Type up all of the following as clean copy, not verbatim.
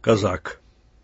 Казак.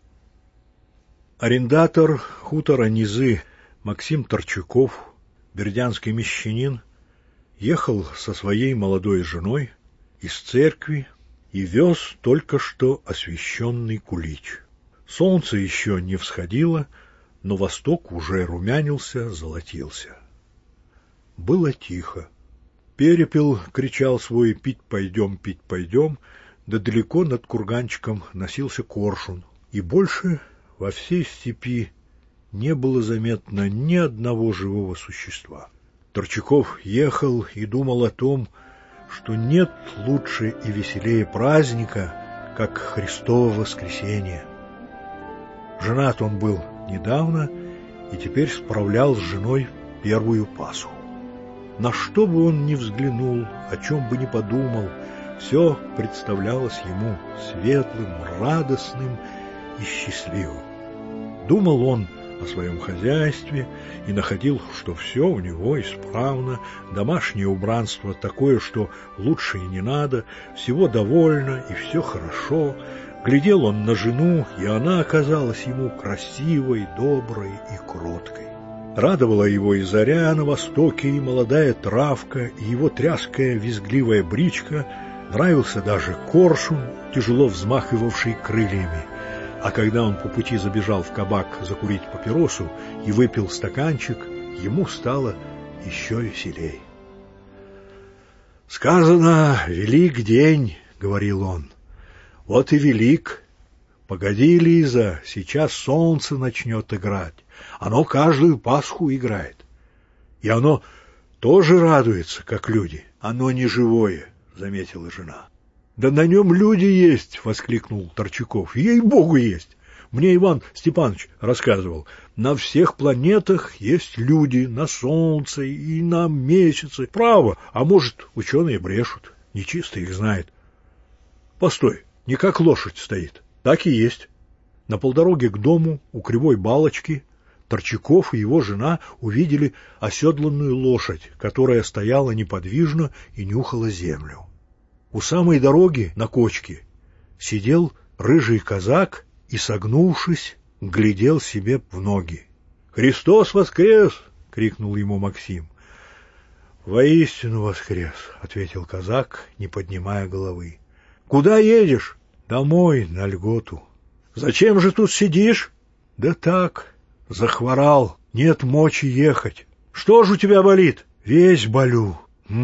Арендатор хутора Низы Максим Торчаков, бердянский мещанин, ехал со своей молодой женой из церкви и вез только что освященный кулич. Солнце еще не всходило, но восток уже румянился, золотился. Было тихо. Перепел кричал свой «пить пойдем, да далеко над курганчиком носился коршун, и больше во всей степи не было заметно ни одного живого существа. Торчаков ехал и думал о том, что нет лучше и веселее праздника, как Христово воскресенье. Женат он был недавно и теперь справлял с женой первую Пасху. На что бы он ни взглянул, о чем бы ни подумал, все представлялось ему светлым, радостным и счастливым. Думал он о своем хозяйстве и находил, что все у него исправно, домашнее убранство такое, что лучше и не надо, всего довольно и все хорошо. Глядел он на жену, и она оказалась ему красивой, доброй и кроткой. Радовала его и заря на востоке, и молодая травка, и его тряская визгливая бричка. Нравился даже коршун, тяжело взмахивавший крыльями. А когда он по пути забежал в кабак закурить папиросу и выпил стаканчик, ему стало еще веселей. «Сказано, велик день», — говорил он. «Вот и велик. Погоди, Лиза, сейчас солнце начнет играть. Оно каждую Пасху играет. И оно тоже радуется, как люди. Оно не живое», — заметила жена. «Да на нем люди есть!» — воскликнул Торчаков. «Ей-богу, есть! Мне Иван Степанович рассказывал. На всех планетах есть люди, на Солнце и на Месяце. Право, а может, ученые брешут. Нечисто их знает. Постой, не как лошадь стоит. Так и есть». На полдороге к дому, у кривой балочки, Торчаков и его жена увидели оседланную лошадь, которая стояла неподвижно и нюхала землю. У самой дороги на кочке сидел рыжий казак и, согнувшись, глядел себе в ноги. «Христос воскрес!» — крикнул ему Максим. «Воистину воскрес!» — ответил казак, не поднимая головы. «Куда едешь?» «Домой, на льготу». «Зачем же тут сидишь?» «Да так, захворал, нет мочи ехать». «Что ж у тебя болит?» «Весь болю».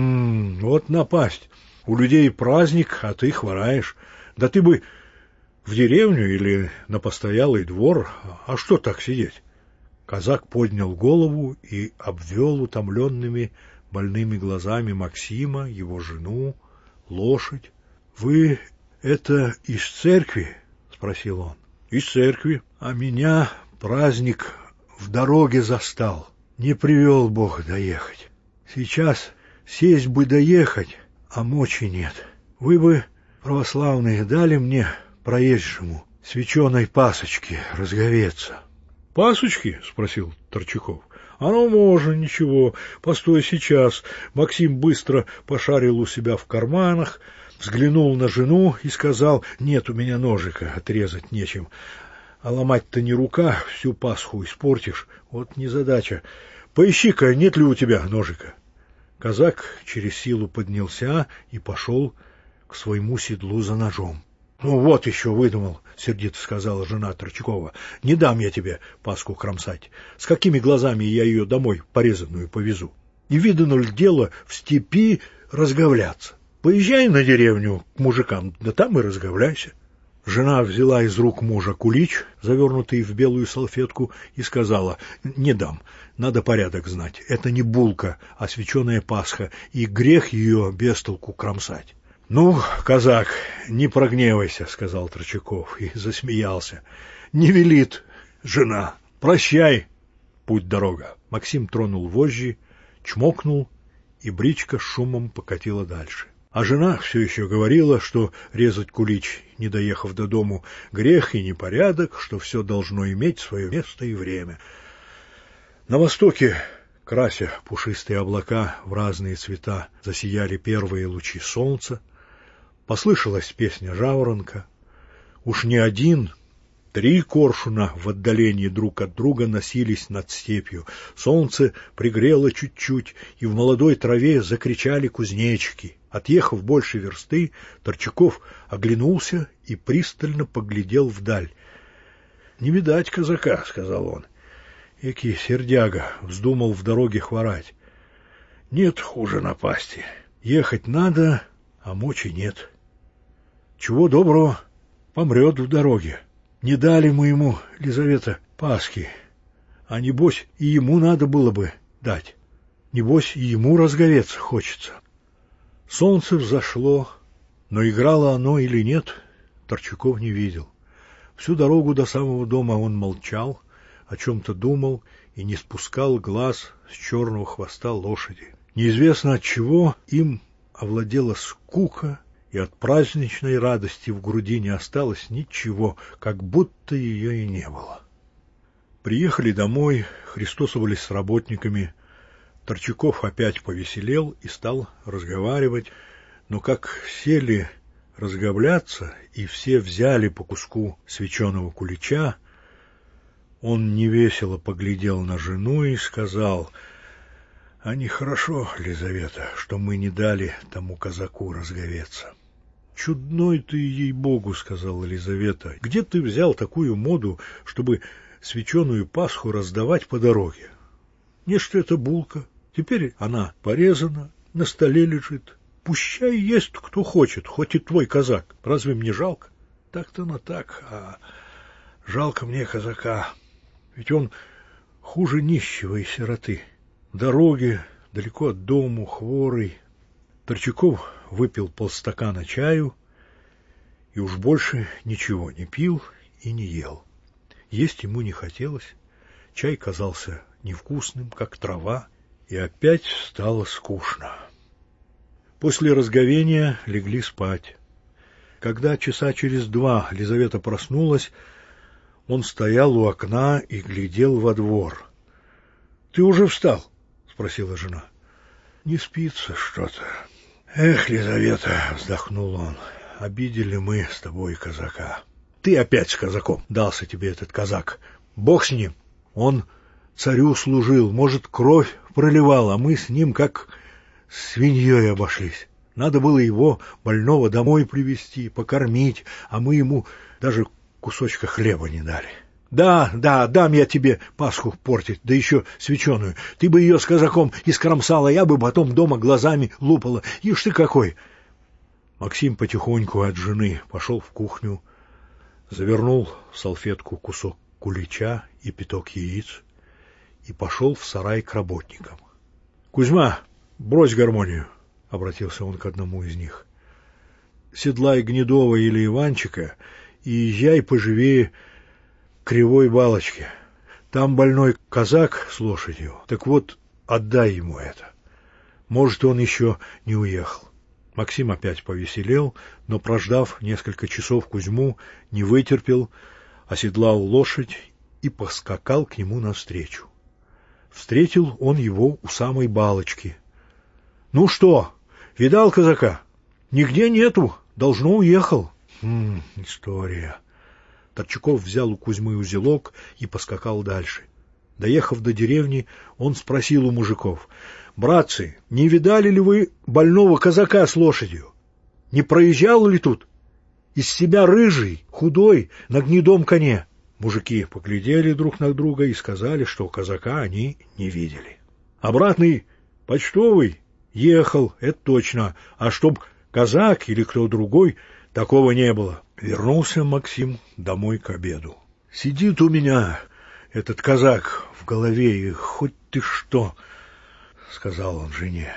Вот напасть. У людей праздник, а ты хвораешь. Да ты бы в деревню или на постоялый двор, а что так сидеть?» Казак поднял голову и обвел утомленными больными глазами Максима, его жену, лошадь. «Вы это из церкви?» — спросил он. «Из церкви. А меня праздник в дороге застал. Не привел Бог доехать. Сейчас сесть бы доехать, а мочи нет. Вы бы, православные, дали мне, проезжему, свеченой пасочки разговеться». «Пасочки?» — спросил Торчаков. «Оно можно, ничего. Постой сейчас». Максим быстро пошарил у себя в карманах, взглянул на жену и сказал: «Нет у меня ножика, отрезать нечем. А ломать-то не рука, всю Пасху испортишь. Вот незадача. Поищи-ка, нет ли у тебя ножика». Казак через силу поднялся и пошел к своему седлу за ножом. «Ну вот еще выдумал», — сердито сказала жена Торчакова. «Не дам я тебе Пасху кромсать. С какими глазами я ее домой порезанную повезу? И видано ли дело в степи разговляться? Поезжай на деревню к мужикам, да там и разговляйся». Жена взяла из рук мужа кулич, завернутый в белую салфетку, и сказала: «Не дам, надо порядок знать. Это не булка, а свеченая Пасха, и грех ее без толку кромсать». «Ну, казак, не прогневайся», — сказал Торчаков и засмеялся. «Не велит жена. Прощай, путь-дорога». Максим тронул вожжи, чмокнул, и бричка с шумом покатила дальше. А жена все еще говорила, что резать кулич, не доехав до дому, грех и непорядок, что все должно иметь свое место и время. На востоке, крася пушистые облака в разные цвета, засияли первые лучи солнца. Послышалась песня жаворонка. Уж не один, 3 коршуна в отдалении друг от друга носились над степью. Солнце пригрело чуть-чуть, и в молодой траве закричали кузнечики. Отъехав больше версты, Торчаков оглянулся и пристально поглядел вдаль. — Не видать казака, — сказал он. Экий сердяга вздумал в дороге хворать. Нет хуже напасти. Ехать надо, а мочи нет. Чего доброго, помрет в дороге. Не дали мы ему, Лизавета, Пасхи. А небось и ему надо было бы дать. Небось и ему разговеться хочется. Солнце взошло, но играло оно или нет, Торчаков не видел. Всю дорогу до самого дома он молчал, о чем-то думал и не спускал глаз с черного хвоста лошади. Неизвестно от чего им овладела скука, и от праздничной радости в груди не осталось ничего, как будто ее и не было. Приехали домой, христосовались с работниками. Торчаков опять повеселел и стал разговаривать, но как сели разговляться, и все взяли по куску свеченого кулича, он невесело поглядел на жену и сказал: — А нехорошо, Лизавета, что мы не дали тому казаку разговеться. — Чудной ты, ей-богу, — сказала Лизавета. — Где ты взял такую моду, чтобы свеченую Пасху раздавать по дороге? Не что это булка. Теперь она порезана, на столе лежит. Пущай есть кто хочет, хоть и твой казак. Разве мне жалко? Так-то на так, а жалко мне казака. Ведь он хуже нищего и сироты. В дороге, далеко от дому, хворый. Торчаков выпил полстакана чаю и уж больше ничего не пил и не ел. Есть ему не хотелось. Чай казался невкусным, как трава, и опять стало скучно. После разговения легли спать. Когда часа через 2 Лизавета проснулась, он стоял у окна и глядел во двор. — Ты уже встал? — спросила жена. — Не спится что-то. — Эх, Лизавета, — вздохнул он, — обидели мы с тобой казака. Ты опять с казаком. Дался тебе этот казак. Бог с ним. Он царю служил, может, кровь проливал, а мы с ним как свиньей обошлись. Надо было его, больного, домой привезти, покормить, а мы ему даже кусочка хлеба не дали. Да, дам я тебе Пасху портить, да еще свеченую. Ты бы ее с казаком искромсала, я бы потом дома глазами лупала. Ишь ты какой! Максим потихоньку от жены пошел в кухню, завернул в салфетку кусок кулича и пяток яиц и пошел в сарай к работникам. — Кузьма, брось гармонию, — обратился он к одному из них. — Седлай Гнедова или Иванчика и езжай поживее к Кривой Балочке. Там больной казак с лошадью. Так вот, отдай ему это. Может, он еще не уехал. Максим опять повеселел, но, прождав несколько часов Кузьму, не вытерпел, оседлал лошадь и поскакал к нему навстречу. Встретил он его у самой Балочки. — Ну что, видал казака? — Нигде нету, должно уехал. — История. Торчаков взял у Кузьмы узелок и поскакал дальше. Доехав до деревни, он спросил у мужиков: — Братцы, не видали ли вы больного казака с лошадью? Не проезжал ли тут? Из себя рыжий, худой, на гнедом коне. Мужики поглядели друг на друга и сказали, что казака они не видели. Обратный почтовый ехал, это точно, а чтоб казак или кто другой, такого не было. Вернулся Максим домой к обеду. Сидит у меня этот казак в голове, и хоть ты что, — сказал он жене,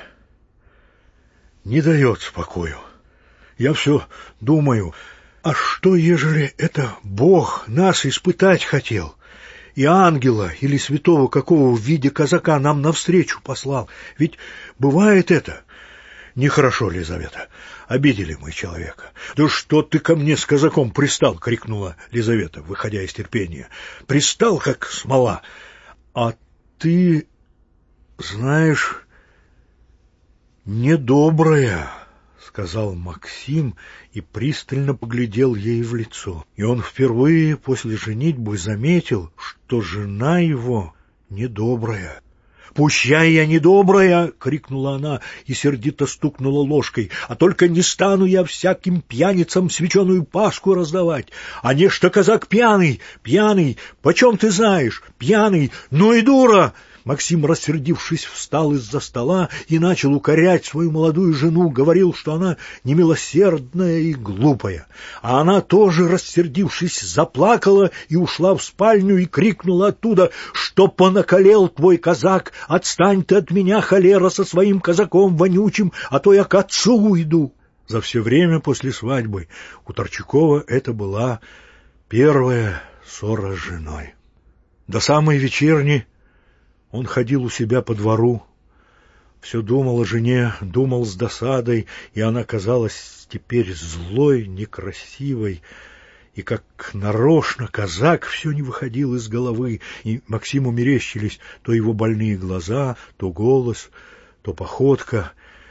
— не дает спокою. Я все думаю, а что, ежели это Бог нас испытать хотел, и ангела или святого какого в виде казака нам навстречу послал? Ведь бывает это. Нехорошо, Лизавета, обидели мы человека. — Да что ты ко мне с казаком пристал? — крикнула Лизавета, выходя из терпения. — Пристал, как смола. — А ты, знаешь, недобрая, — сказал Максим и пристально поглядел ей в лицо. И он впервые после женитьбы заметил, что жена его недобрая. «Пущай я недобрая!» — крикнула она и сердито стукнула ложкой. «А только не стану я всяким пьяницам свеченую паску раздавать. А не что казак пьяный, пьяный, почем ты знаешь, пьяный, ну и дура!» Максим, рассердившись, встал из-за стола и начал укорять свою молодую жену, говорил, что она немилосердная и глупая. А она тоже, рассердившись, заплакала и ушла в спальню и крикнула оттуда: «Что понакалел твой казак? Отстань ты от меня, холера, со своим казаком вонючим, а то я к отцу уйду!» За все время после свадьбы у Торчакова это была первая ссора с женой. До самой вечерни он ходил у себя по двору, все думал о жене, думал с досадой, и она казалась теперь злой, некрасивой, и как нарочно казак все не выходил из головы, и Максиму мерещились то его больные глаза, то голос, то походка.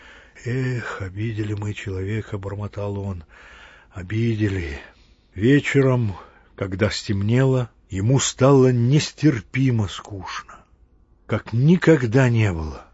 «Эх, обидели мы человека», — бормотал он, — «обидели». Вечером, когда стемнело, ему стало нестерпимо скучно, как никогда не было.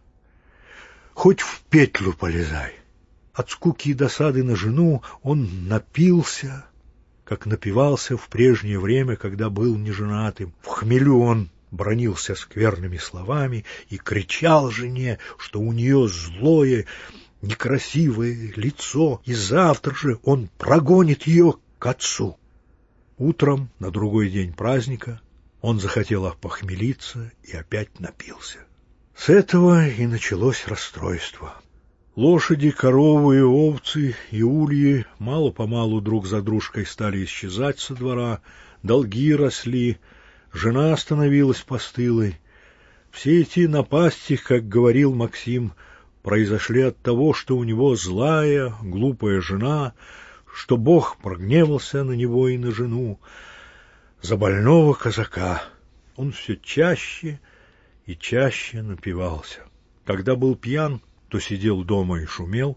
Хоть в петлю полезай. От скуки и досады на жену он напился, как напивался в прежнее время, когда был неженатым. В хмелю он бранился скверными словами и кричал жене, что у нее злое, некрасивое лицо, и завтра же он прогонит ее к отцу. Утром, на другой день праздника, он захотел опохмелиться и опять напился. С этого и началось расстройство. Лошади, коровы, овцы и ульи мало-помалу друг за дружкой стали исчезать со двора, долги росли, жена становилась постылой. Все эти напасти, как говорил Максим, произошли от того, что у него злая, глупая жена, что Бог прогневался на него и на жену. За больного казака он все чаще и чаще напивался. Когда был пьян, то сидел дома и шумел,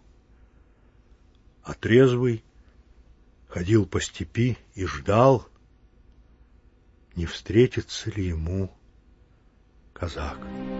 а трезвый ходил по степи и ждал, не встретится ли ему казак.